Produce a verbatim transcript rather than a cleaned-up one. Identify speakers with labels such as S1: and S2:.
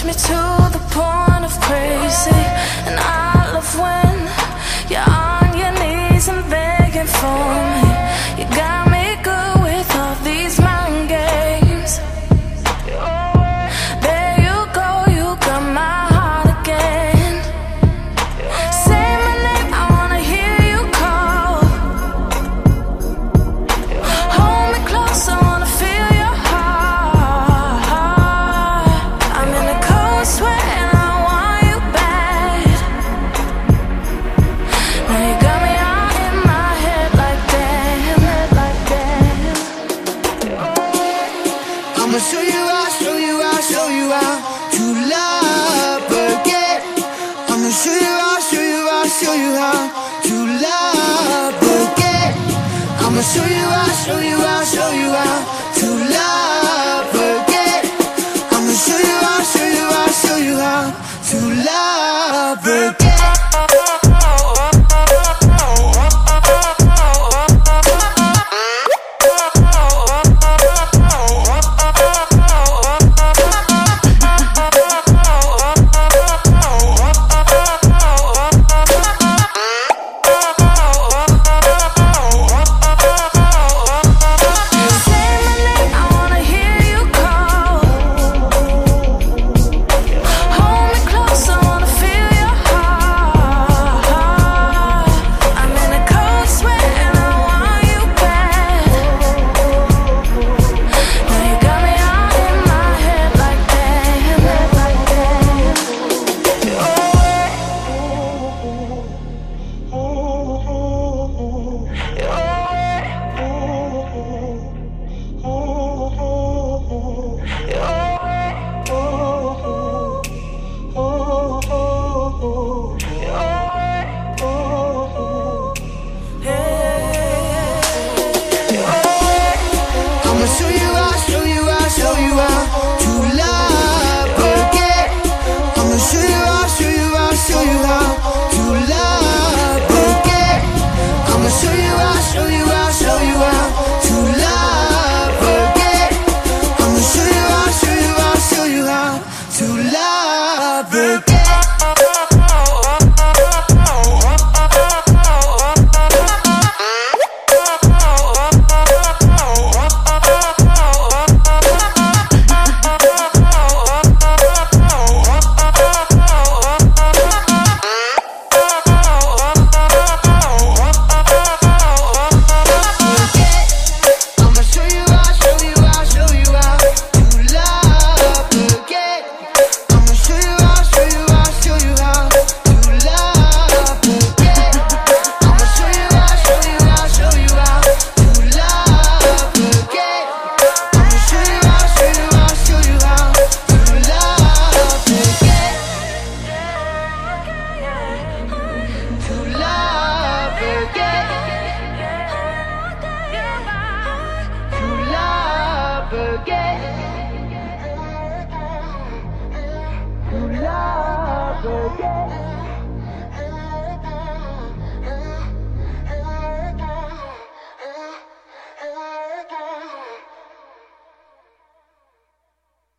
S1: push me to the point of crazy. And I love when you're on your knees and begging for me. You got me good with all these mind games. There you go, you got my heart again. Say my name, I wanna hear you call. Hold me close, I wanna feel your heart. I'm in a cold sweat and I want you bad. Now you got me all in my head like damn, like damn.
S2: I'ma show you how, show you how, show you how to love again. I'ma show you how, show you how, show you how to love again. I'ma show you how, show you how, show you how to love again. I'ma show you how, show you how, show you how to love again. I'ma show you how, show you how, show you how to love again. I'ma show you how, show you how, show you how to love again. I'ma show you how, show you how, show you how to love again. I'ma show you how, show you how, show you how to love again. Again.